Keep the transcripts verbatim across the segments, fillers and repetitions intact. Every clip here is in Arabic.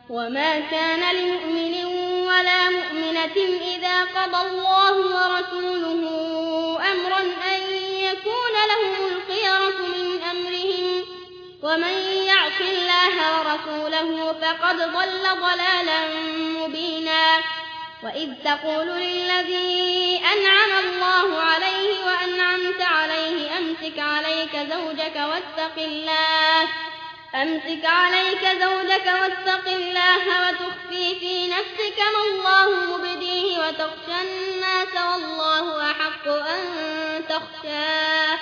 وما كان لمؤمن ولا مؤمنة إذا قضى الله ورسوله أمرا أن يكون لهم الخيرة من أمرهم ومن يعص الله ورسوله فقد ضل ضلالا مبينا وإذ تقول للذي أنعم الله عليه وأنعمت عليه أمسك عليك زوجك واتق الله أمسك عليك زوجك واتق الله وتخفي في نفسك ما الله مبديه وتخشى الناس والله أحق أن تخشاه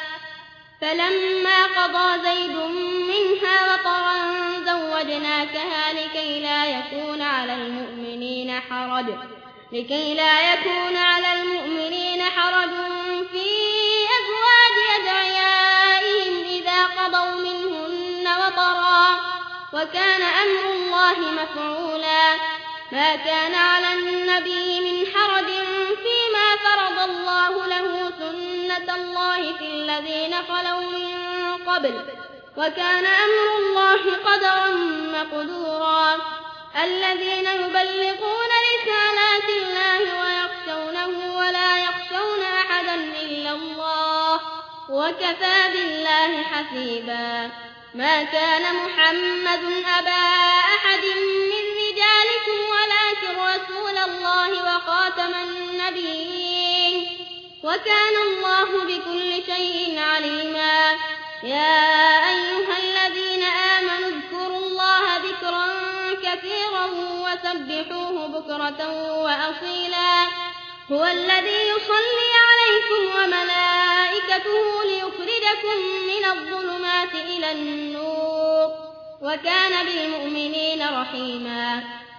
فلما قضى زيد منها وطرا زوجناكها لكي لا يكون على المؤمنين حرج لكي لا يكون على المؤمنين حرج في أزواج أدعيائهم إذا قضوا منهن وطرا وكان أمر الله مفعولا ما كان على النبي من حرج فيما فرض الله له سنة الله في الذين خلوا من قبل وكان أمر الله قدرا مقدورا الذين يبلغون رسالات الله ويخشونه ولا يخشون أحدا إلا الله وكفى بالله حسيبا ما كان محمد أبا أحد من رجالكم ولكن رسول الله وخاتم النبيين وكان الله بكل شيء عليما يا أيها الذين آمنوا اذكروا الله ذكرا كثيرا وسبحوه بكرة وأصيلا هو الذي يصلي عليكم وملائكته ليخرجكم من الظلمات إلى النور وكان بالمؤمنين رحيما